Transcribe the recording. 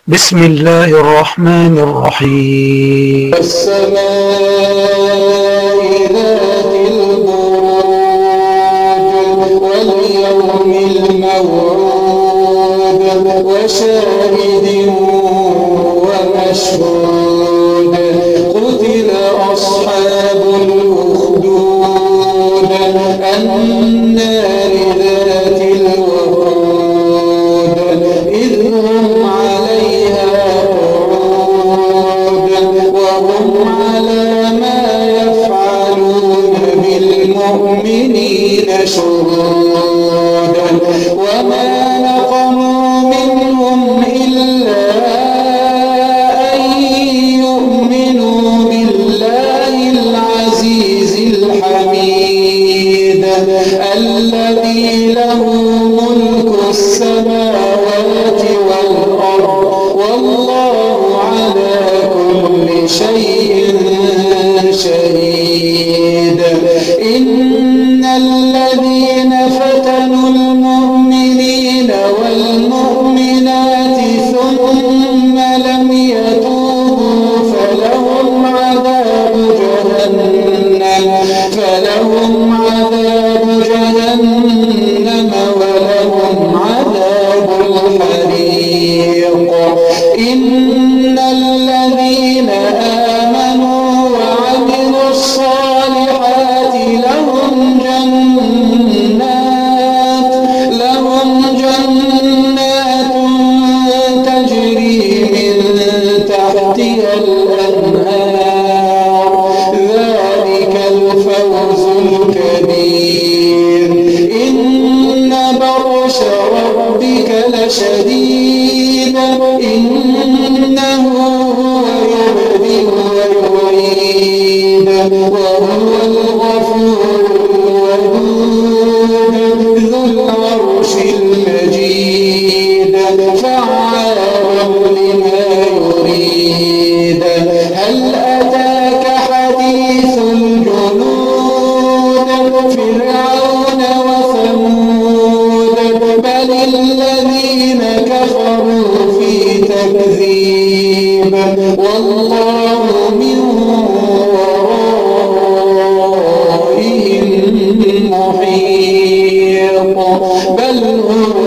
بسم الله الرحمن الرحيم. والسماء ذات البروج واليوم الموعود وشاهد ومشهود قتل أصحاب الأخدود النار ذات الوقود إذ هم عليها قعود وهم على ما يفعلون بالمؤمنين شهود وما نقموا منهم إلا أن يؤمنوا بالله العزيز الحميد الذي له ملك السماوات والأرض والله على كل شيء شهيد. إن الذين فتنوا المؤمنين والمؤمنات ثم لم يتوبوا فلهم عذاب جهنم ولهم عذاب الحريق. إن الذين آمنوا وعملوا الصالحات لهم جنات تجري من تحتها الأنهار ذلك الفوز الكبير. إن بطش ربك لشديد إنه هو يبدئ ويعيد وهو الغفور الودود ذو العرش المجيد فعال لما يريد. هل أتاك حديث الجنود فرعون وثمود بل الذين كفروا في تكذيب والله من ورائهم محيط بل هو